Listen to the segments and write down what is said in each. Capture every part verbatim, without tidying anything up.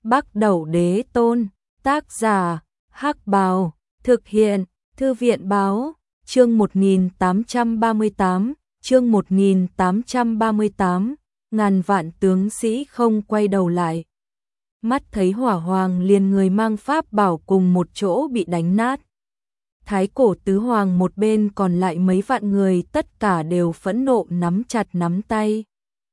Bắc Đẩu Đế Tôn, tác giả, Hắc Bào, thực hiện, Thư viện Báo, chương một nghìn tám trăm ba mươi tám, chương một nghìn tám trăm ba mươi tám, ngàn vạn tướng sĩ không quay đầu lại. Mắt thấy Hỏa Hoàng liền người mang pháp bảo cùng một chỗ bị đánh nát. Thái cổ tứ hoàng một bên còn lại mấy vạn người tất cả đều phẫn nộ nắm chặt nắm tay.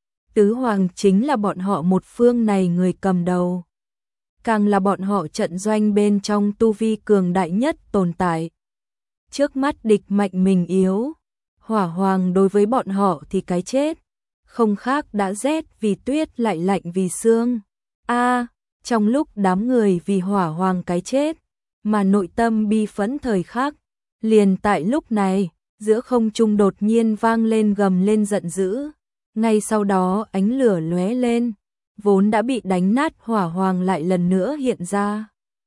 Tứ hoàng chính là bọn họ một phương này người cầm đầu. Càng là bọn họ trận doanh bên trong tu vi cường đại nhất tồn tại. Trước mắt địch mạnh mình yếu, Hỏa Hoàng đối với bọn họ thì cái chết. Không khác đã rét vì tuyết lại lạnh vì sương. A, trong lúc đám người vì Hỏa Hoàng cái chết, mà nội tâm bi phẫn thời khắc, liền tại lúc này, giữa không trung đột nhiên vang lên gầm lên giận dữ. Ngay sau đó ánh lửa lóe lên, vốn đã bị đánh nát Hỏa Hoàng lại lần nữa hiện ra.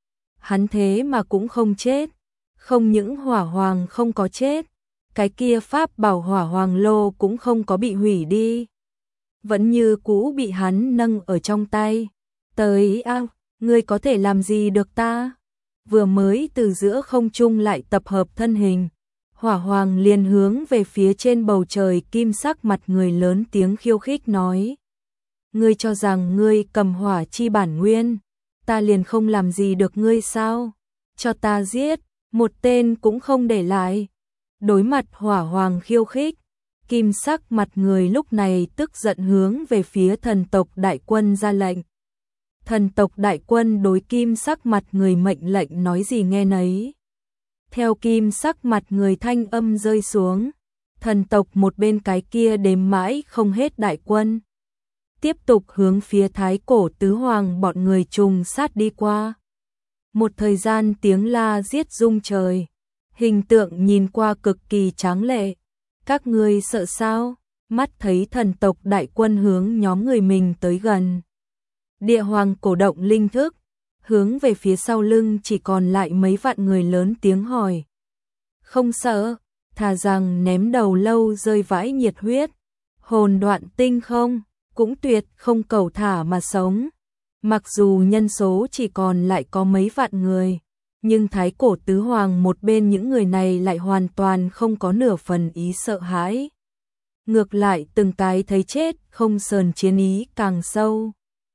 Hắn thế mà cũng không chết, không những Hỏa Hoàng không có chết, cái kia pháp bảo Hỏa Hoàng lô cũng không có bị hủy đi. Vẫn như cũ bị hắn nâng ở trong tay. Tới a, ngươi có thể làm gì được ta? Vừa mới từ giữa không trung lại tập hợp thân hình, Hỏa Hoàng liền hướng về phía trên bầu trời kim sắc mặt người lớn tiếng khiêu khích nói. Ngươi cho rằng ngươi cầm hỏa chi bản nguyên, ta liền không làm gì được ngươi sao? Cho ta giết, một tên cũng không để lại. Đối mặt Hỏa Hoàng khiêu khích, kim sắc mặt người lúc này tức giận hướng về phía thần tộc đại quân ra lệnh. Thần tộc đại quân đối kim sắc mặt người mệnh lệnh nói gì nghe nấy. Theo kim sắc mặt người thanh âm rơi xuống, thần tộc một bên cái kia đếm mãi không hết đại quân. Tiếp tục hướng phía thái cổ tứ hoàng bọn người trùng sát đi qua. Một thời gian tiếng la giết rung trời, hình tượng nhìn qua cực kỳ tráng lệ. Các ngươi sợ sao? Mắt thấy thần tộc đại quân hướng nhóm người mình tới gần. Địa hoàng cổ động linh thức, hướng về phía sau lưng chỉ còn lại mấy vạn người lớn tiếng hỏi. Không sợ, thà rằng ném đầu lâu rơi vãi nhiệt huyết, hồn đoạn tinh không, cũng tuyệt không cầu thả mà sống. Mặc dù nhân số chỉ còn lại có mấy vạn người, nhưng thái cổ tứ hoàng một bên những người này lại hoàn toàn không có nửa phần ý sợ hãi. Ngược lại từng cái thấy chết không sờn chiến ý càng sâu.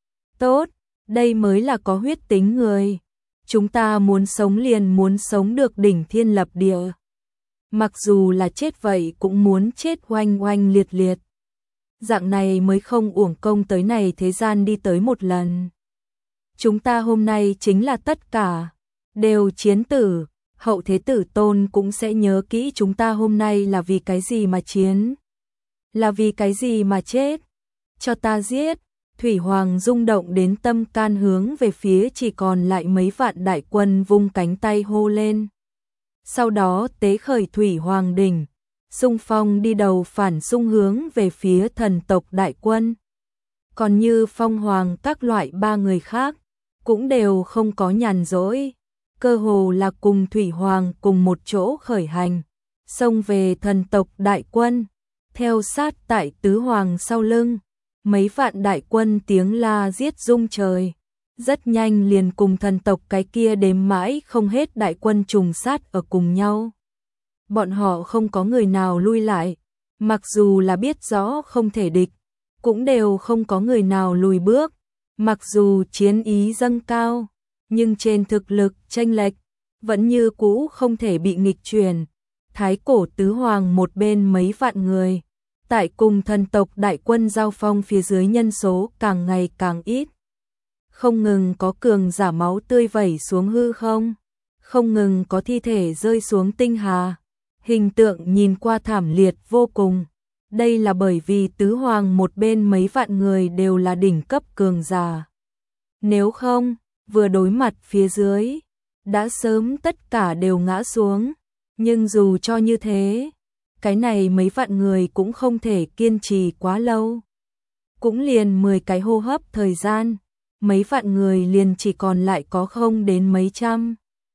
Tốt, đây mới là có huyết tính người. Chúng ta muốn sống liền muốn sống được đỉnh thiên lập địa. Mặc dù là chết vậy cũng muốn chết oanh oanh liệt liệt. Dạng này mới không uổng công tới này thế gian đi tới một lần. Chúng ta hôm nay chính là tất cả, đều chiến tử, hậu thế tử tôn cũng sẽ nhớ kỹ chúng ta hôm nay là vì cái gì mà chiến. Là vì cái gì mà chết. Cho ta giết. Thủy Hoàng rung động đến tâm can hướng về phía chỉ còn lại mấy vạn đại quân vung cánh tay hô lên. Sau đó tế khởi Thủy Hoàng đỉnh, xung phong đi đầu phản xung hướng về phía thần tộc đại quân. Còn như Phong Hoàng các loại ba người khác, cũng đều không có nhàn rỗi, cơ hồ là cùng Thủy Hoàng cùng một chỗ khởi hành, xông về thần tộc đại quân, theo sát tại tứ hoàng sau lưng. Mấy vạn đại quân tiếng la giết rung trời, rất nhanh liền cùng thần tộc cái kia đếm mãi không hết đại quân trùng sát ở cùng nhau. Bọn họ không có người nào lui lại, mặc dù là biết rõ không thể địch, cũng đều không có người nào lùi bước. Mặc dù chiến ý dâng cao, nhưng trên thực lực chênh lệch vẫn như cũ không thể bị nghịch chuyển. Thái cổ tứ hoàng một bên mấy vạn người, tại cùng thần tộc đại quân giao phong phía dưới nhân số càng ngày càng ít. Không ngừng có cường giả máu tươi vẩy xuống hư không, không ngừng có thi thể rơi xuống tinh hà. Hình tượng nhìn qua thảm liệt vô cùng. Đây là bởi vì tứ hoàng một bên mấy vạn người đều là đỉnh cấp cường giả. Nếu không, vừa đối mặt phía dưới, đã sớm tất cả đều ngã xuống. Nhưng dù cho như thế, cái này mấy vạn người cũng không thể kiên trì quá lâu. Cũng liền mười cái hô hấp thời gian, mấy vạn người liền chỉ còn lại có không đến mấy trăm.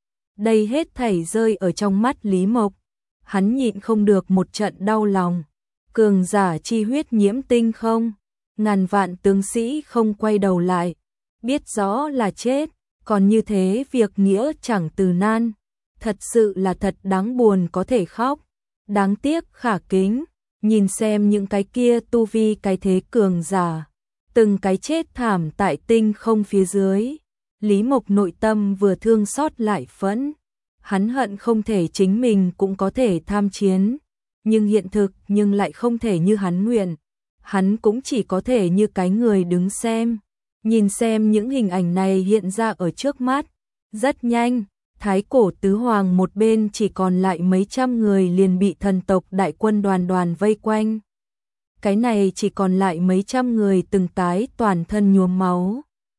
Đây hết thảy rơi ở trong mắt Lý Mộc, hắn nhịn không được một trận đau lòng. Cường giả chi huyết nhiễm tinh không, ngàn vạn tướng sĩ không quay đầu lại, biết rõ là chết, còn như thế việc nghĩa chẳng từ nan, thật sự là thật đáng buồn có thể khóc, đáng tiếc khả kính, nhìn xem những cái kia tu vi cái thế cường giả, từng cái chết thảm tại tinh không phía dưới, Lý Mộc nội tâm vừa thương xót lại phẫn, hắn hận không thể chính mình cũng có thể tham chiến, nhưng hiện thực nhưng lại không thể như hắn nguyện, hắn cũng chỉ có thể như cái người đứng xem. Nhìn xem những hình ảnh này hiện ra ở trước mắt, rất nhanh, thái cổ tứ hoàng một bên chỉ còn lại mấy trăm người liền bị thần tộc đại quân đoàn đoàn vây quanh. Cái này chỉ còn lại mấy trăm người từng cái toàn thân nhuốm máu,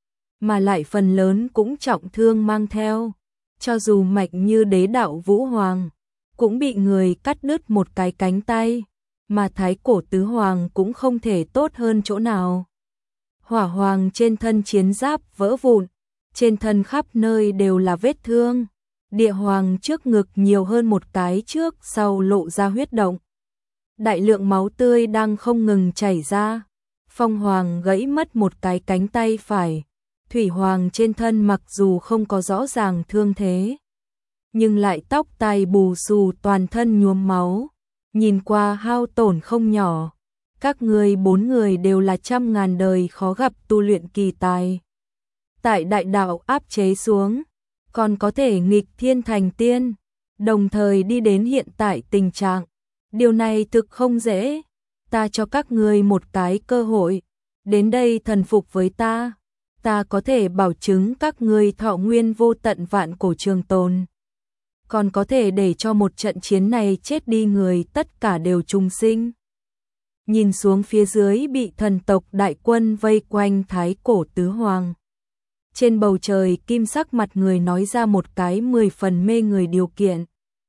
mà lại phần lớn cũng trọng thương mang theo, cho dù mạnh như đế đạo vũ hoàng, cũng bị người cắt đứt một cái cánh tay, mà thái cổ tứ hoàng cũng không thể tốt hơn chỗ nào. Hỏa hoàng trên thân chiến giáp vỡ vụn, trên thân khắp nơi đều là vết thương, địa hoàng trước ngực nhiều hơn một cái trước sau lộ ra huyết động. Đại lượng máu tươi đang không ngừng chảy ra, phong hoàng gãy mất một cái cánh tay phải, thủy hoàng trên thân mặc dù không có rõ ràng thương thế, nhưng lại tóc tai bù xù toàn thân nhuốm máu, nhìn qua hao tổn không nhỏ. Các người bốn người đều là trăm ngàn đời khó gặp tu luyện kỳ tài. Tại đại đạo áp chế xuống, còn có thể nghịch thiên thành tiên, đồng thời đi đến hiện tại tình trạng. Điều này thực không dễ, ta cho các người một cái cơ hội, đến đây thần phục với ta, ta có thể bảo chứng các người thọ nguyên vô tận vạn cổ trường tồn. Còn có thể để cho một trận chiến này chết đi người tất cả đều trùng sinh. Nhìn xuống phía dưới bị thần tộc đại quân vây quanh thái cổ tứ hoàng. Trên bầu trời kim sắc mặt người nói ra một cái mười phần mê người điều kiện.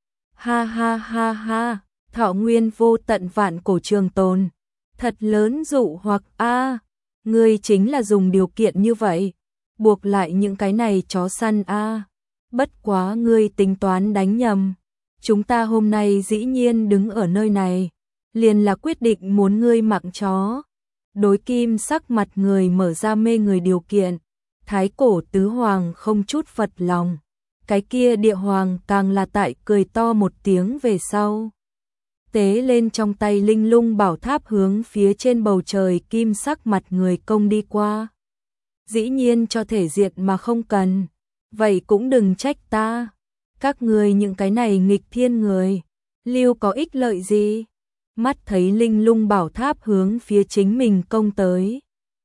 Ha ha ha ha, thọ nguyên vô tận vạn cổ trường tồn. Thật lớn dụ hoặc a à, ngươi chính là dùng điều kiện như vậy, buộc lại những cái này chó săn a à. Bất quá ngươi tính toán đánh nhầm. Chúng ta hôm nay dĩ nhiên đứng ở nơi này, liền là quyết định muốn ngươi mạng chó. Đối kim sắc mặt người mở ra mê người điều kiện, thái cổ tứ hoàng không chút phật lòng, cái kia địa hoàng càng là tại cười to một tiếng về sau. Tế lên trong tay linh lung bảo tháp hướng phía trên bầu trời kim sắc mặt người công đi qua. Dĩ nhiên cho thể diện mà không cần, vậy cũng đừng trách ta. Các người những cái này nghịch thiên người, lưu có ích lợi gì? Mắt thấy linh lung bảo tháp hướng phía chính mình công tới.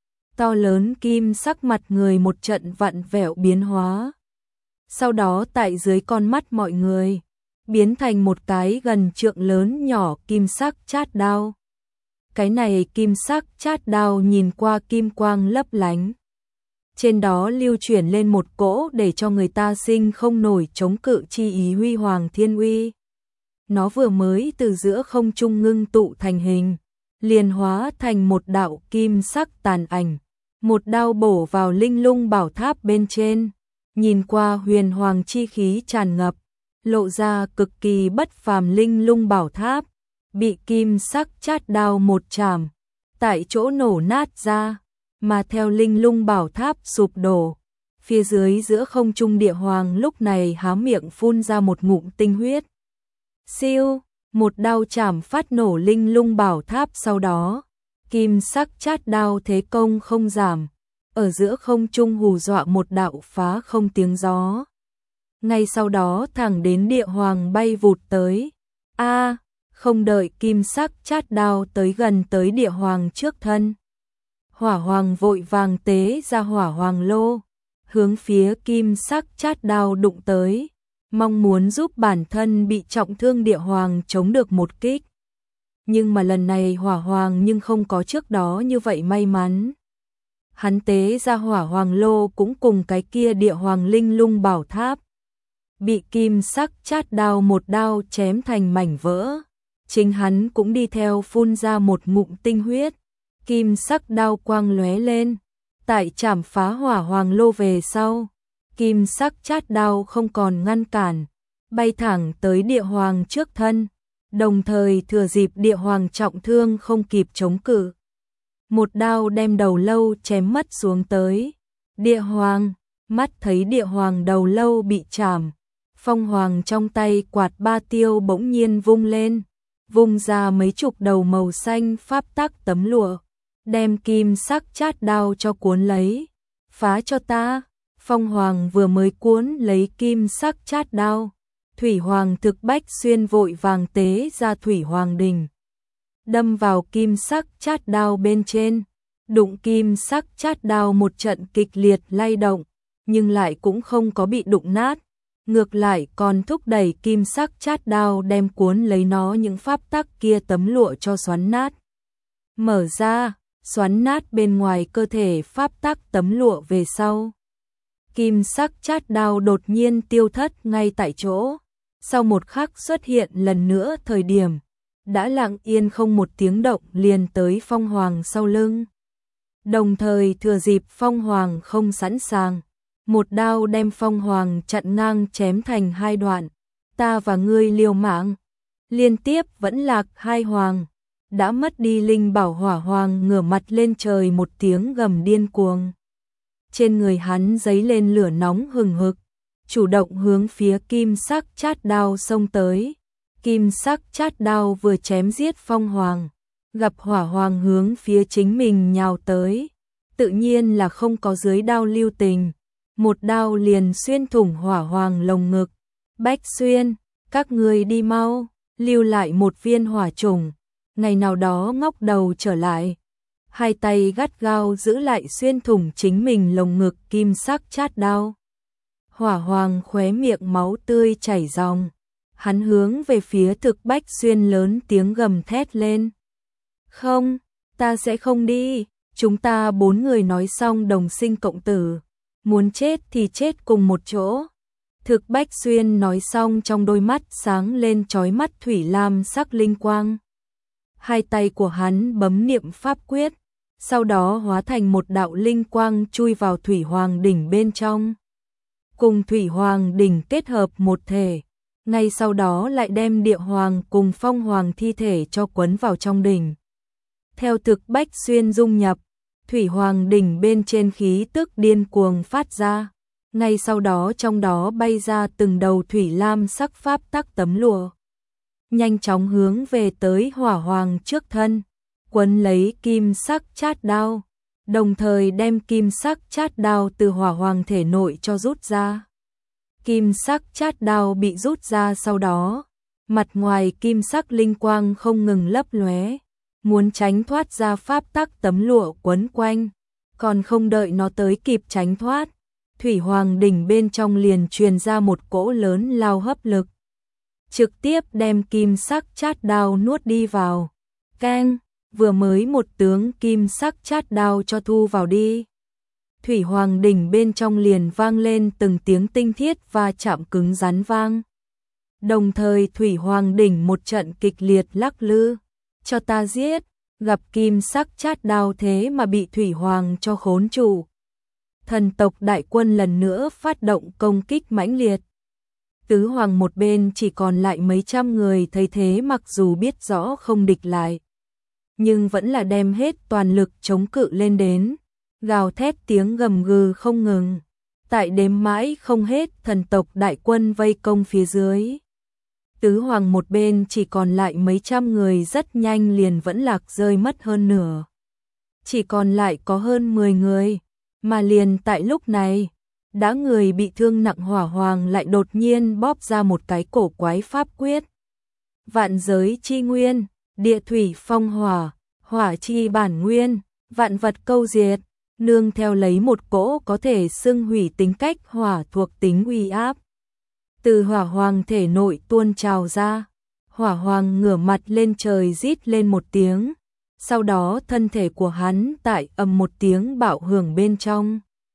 To lớn kim sắc mặt người một trận vặn vẹo biến hóa. Sau đó tại dưới con mắt mọi người, biến thành một cái gần trượng lớn nhỏ kim sắc chát đao. Cái này kim sắc chát đao nhìn qua kim quang lấp lánh. Trên đó lưu chuyển lên một cỗ để cho người ta sinh không nổi chống cự chi ý huy hoàng thiên uy. Nó vừa mới từ giữa không trung ngưng tụ thành hình, liền hóa thành một đạo kim sắc tàn ảnh, một đao bổ vào linh lung bảo tháp bên trên, nhìn qua huyền hoàng chi khí tràn ngập, lộ ra cực kỳ bất phàm linh lung bảo tháp, bị kim sắc chát đao một chạm, tại chỗ nổ nát ra, mà theo linh lung bảo tháp sụp đổ, phía dưới giữa không trung địa hoàng lúc này há miệng phun ra một ngụm tinh huyết. Siêu, một đao chảm phát nổ linh lung bảo tháp, sau đó, kim sắc chát đao thế công không giảm, ở giữa không trung hù dọa một đạo phá không tiếng gió. Ngay sau đó thẳng đến địa hoàng bay vụt tới. A, à, không đợi kim sắc chát đao tới gần tới địa hoàng trước thân. Hỏa hoàng vội vàng tế ra hỏa hoàng lô, hướng phía kim sắc chát đao đụng tới, mong muốn giúp bản thân bị trọng thương địa hoàng chống được một kích. Nhưng mà lần này hỏa hoàng nhưng không có trước đó như vậy may mắn. Hắn tế ra hỏa hoàng lô cũng cùng cái kia địa hoàng linh lung bảo tháp, bị kim sắc chát đao một đao chém thành mảnh vỡ. Chính hắn cũng đi theo phun ra một ngụm tinh huyết. Kim sắc đao quang lóe lên, tại chảm phá hỏa hoàng lô về sau, kim sắc chát đao không còn ngăn cản, bay thẳng tới địa hoàng trước thân, đồng thời thừa dịp địa hoàng trọng thương không kịp chống cự. Một đao đem đầu lâu chém mất xuống tới, Địa hoàng, mắt thấy địa hoàng đầu lâu bị chảm, Phong Hoàng trong tay quạt ba tiêu bỗng nhiên vung lên, vung ra mấy chục đầu màu xanh pháp tắc tấm lụa, đem kim sắc chát đao cho cuốn lấy. Phá cho ta! Phong Hoàng vừa mới cuốn lấy kim sắc chát đao, Thủy Hoàng thực Bách Xuyên vội vàng tế ra Thủy Hoàng đỉnh, đâm vào kim sắc chát đao bên trên, đụng kim sắc chát đao một trận kịch liệt lay động, nhưng lại cũng không có bị đụng nát, ngược lại còn thúc đẩy kim sắc chát đao đem cuốn lấy nó những pháp tắc kia tấm lụa cho xoắn nát. Mở ra, xoắn nát bên ngoài cơ thể pháp tắc tấm lụa về sau. Kim sắc chát đao đột nhiên tiêu thất ngay tại chỗ, sau một khắc xuất hiện lần nữa thời điểm, đã lặng yên không một tiếng động liền tới Phong Hoàng sau lưng. Đồng thời thừa dịp Phong Hoàng không sẵn sàng, một đao đem Phong Hoàng chặn ngang chém thành hai đoạn. Ta và ngươi liều mạng, liên tiếp vẫn lạc hai hoàng, đã mất đi linh bảo Hỏa Hoàng ngửa mặt lên trời một tiếng gầm điên cuồng. Trên người hắn giấy lên lửa nóng hừng hực, chủ động hướng phía kim sắc chát đao xông tới. Kim sắc chát đao vừa chém giết Phong Hoàng, gặp Hỏa Hoàng hướng phía chính mình nhào tới, tự nhiên là không có dưới đao lưu tình, một đao liền xuyên thủng Hỏa Hoàng lồng ngực. Bách Xuyên, các ngươi đi mau, lưu lại một viên hỏa trùng, ngày nào đó ngóc đầu trở lại. Hai tay gắt gao giữ lại xuyên thủng chính mình lồng ngực kim sắc chát đao. Hỏa Hoàng khóe miệng máu tươi chảy ròng, hắn hướng về phía thực Bách Xuyên lớn tiếng gầm thét lên. Không, ta sẽ không đi, chúng ta bốn người nói xong đồng sinh cộng tử, muốn chết thì chết cùng một chỗ. Thực Bách Xuyên nói xong trong đôi mắt sáng lên chói mắt thủy lam sắc linh quang. Hai tay của hắn bấm niệm pháp quyết, sau đó hóa thành một đạo linh quang chui vào Thủy Hoàng đỉnh bên trong. Cùng Thủy Hoàng đỉnh kết hợp một thể, ngay sau đó lại đem Địa Hoàng cùng Phong Hoàng thi thể cho quấn vào trong đỉnh. Theo thực Bách Xuyên dung nhập, Thủy Hoàng đỉnh bên trên khí tức điên cuồng phát ra, ngay sau đó trong đó bay ra từng đầu thủy lam sắc pháp tắc tấm lụa, nhanh chóng hướng về tới Hỏa Hoàng trước thân, quấn lấy kim sắc chát đao, đồng thời đem kim sắc chát đao từ Hỏa Hoàng thể nội cho rút ra. Kim sắc chát đao bị rút ra sau đó, mặt ngoài kim sắc linh quang không ngừng lấp lóe, muốn tránh thoát ra pháp tắc tấm lụa quấn quanh, còn không đợi nó tới kịp tránh thoát, Thủy Hoàng đỉnh bên trong liền truyền ra một cỗ lớn lao hấp lực, trực tiếp đem kim sắc chát đao nuốt đi vào. Keng, vừa mới một tướng kim sắc chát đao cho thu vào đi. Thủy Hoàng đỉnh bên trong liền vang lên từng tiếng tinh thiết và chạm cứng rắn vang. Đồng thời Thủy Hoàng đỉnh một trận kịch liệt lắc lư, cho ta giết, gặp kim sắc chát đao thế mà bị Thủy Hoàng cho khốn trụ. Thần tộc đại quân lần nữa phát động công kích mãnh liệt. Tứ Hoàng một bên chỉ còn lại mấy trăm người thấy thế mặc dù biết rõ không địch lại, nhưng vẫn là đem hết toàn lực chống cự lên đến, gào thét tiếng gầm gừ không ngừng. Tại đếm mãi không hết thần tộc đại quân vây công phía dưới. Tứ Hoàng một bên chỉ còn lại mấy trăm người rất nhanh liền vẫn lạc rơi mất hơn nửa. Chỉ còn lại có hơn mười người, mà liền tại lúc này, đã người bị thương nặng Hỏa Hoàng lại đột nhiên bóp ra một cái cổ quái pháp quyết. Vạn giới chi nguyên, địa thủy phong hỏa, hỏa chi bản nguyên, vạn vật câu diệt, nương theo lấy một cỗ có thể xưng hủy tính cách hỏa thuộc tính uy áp. Từ Hỏa Hoàng thể nội tuôn trào ra, Hỏa Hoàng ngửa mặt lên trời rít lên một tiếng, sau đó thân thể của hắn tại ầm một tiếng bạo hưởng bên trong.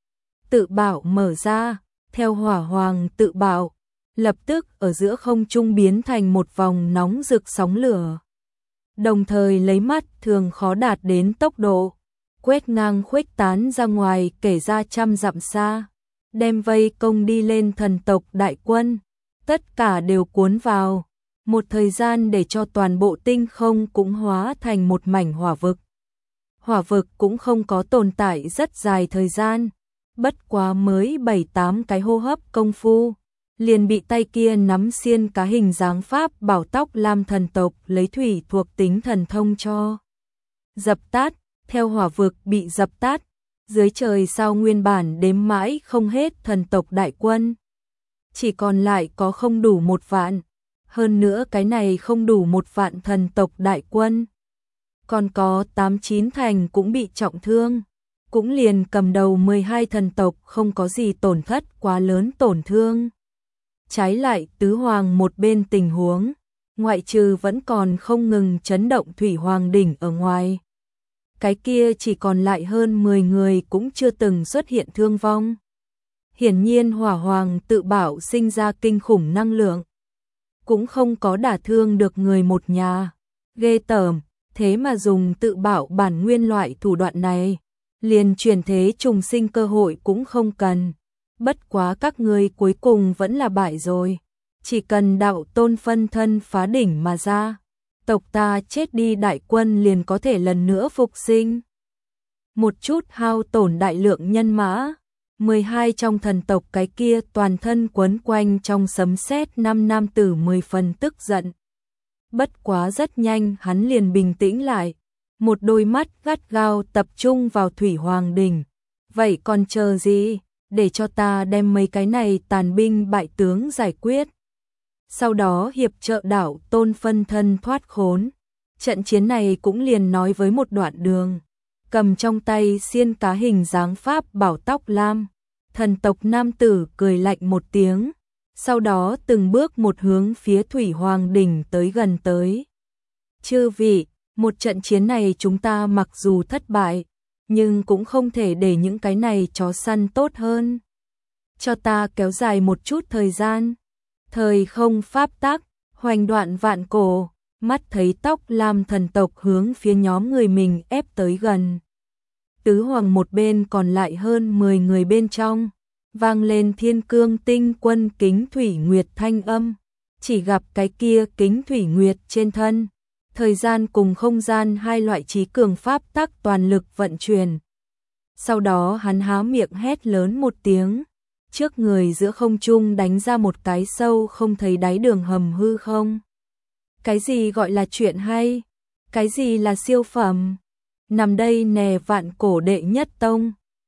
Tự bạo mở ra, theo Hỏa Hoàng tự bạo, lập tức ở giữa không trung biến thành một vòng nóng rực sóng lửa. Đồng thời lấy mắt thường khó đạt đến tốc độ, quét ngang khuếch tán ra ngoài kể ra trăm dặm xa, đem vây công đi lên thần tộc đại quân, tất cả đều cuốn vào, một thời gian để cho toàn bộ tinh không cũng hóa thành một mảnh hỏa vực. Hỏa vực cũng không có tồn tại rất dài thời gian, bất quá mới bảy tám cái hô hấp công phu, liền bị tay kia nắm xiên cá hình dáng pháp bảo tóc lam thần tộc lấy thủy thuộc tính thần thông cho dập tắt, theo hỏa vực bị dập tắt, dưới trời sao nguyên bản đếm mãi không hết thần tộc đại quân. Chỉ còn lại có không đủ một vạn, hơn nữa cái này không đủ một vạn thần tộc đại quân. Còn có tám chín thành cũng bị trọng thương, cũng liền cầm đầu mười hai thần tộc không có gì tổn thất quá lớn tổn thương. Trái lại tứ hoàng một bên tình huống, ngoại trừ vẫn còn không ngừng chấn động thủy hoàng đỉnh ở ngoài. Cái kia chỉ còn lại hơn mười người cũng chưa từng xuất hiện thương vong. Hiển nhiên hỏa hoàng tự bảo sinh ra kinh khủng năng lượng, cũng không có đả thương được người một nhà. Ghê tởm, thế mà dùng tự bảo bản nguyên loại thủ đoạn này, liền chuyển thế trùng sinh cơ hội cũng không cần. Bất quá các ngươi cuối cùng vẫn là bại rồi, chỉ cần đạo tôn phân thân phá đỉnh mà ra, tộc ta chết đi đại quân liền có thể lần nữa phục sinh. Một chút hao tổn đại lượng nhân mã, mười hai trong thần tộc cái kia toàn thân quấn quanh trong sấm sét năm nam tử mười phần tức giận. Bất quá rất nhanh hắn liền bình tĩnh lại, một đôi mắt gắt gao tập trung vào thủy hoàng đỉnh. Vậy còn chờ gì, để cho ta đem mấy cái này tàn binh bại tướng giải quyết. Sau đó hiệp trợ đảo tôn phân thân thoát khốn. Trận chiến này cũng liền nói với một đoạn đường, cầm trong tay xiên cá hình dáng pháp bảo tóc lam. Thần tộc nam tử cười lạnh một tiếng, sau đó từng bước một hướng phía thủy hoàng đỉnh tới gần tới. Chư vị, một trận chiến này chúng ta mặc dù thất bại, nhưng cũng không thể để những cái này chó săn tốt hơn. Cho ta kéo dài một chút thời gian. Thời không pháp tắc, hoành đoạn vạn cổ, mắt thấy tóc lam thần tộc hướng phía nhóm người mình ép tới gần. Tứ hoàng một bên còn lại hơn mười người bên trong, vang lên thiên cương tinh quân kính thủy nguyệt thanh âm, chỉ gặp cái kia kính thủy nguyệt trên thân. Thời gian cùng không gian hai loại trí cường pháp tắc toàn lực vận chuyển. Sau đó hắn há miệng hét lớn một tiếng, trước người giữa không trung đánh ra một cái sâu không thấy đáy đường hầm hư không. Cái gì gọi là chuyện hay? Cái gì là siêu phẩm? Nằm đây nè vạn cổ đệ nhất tông.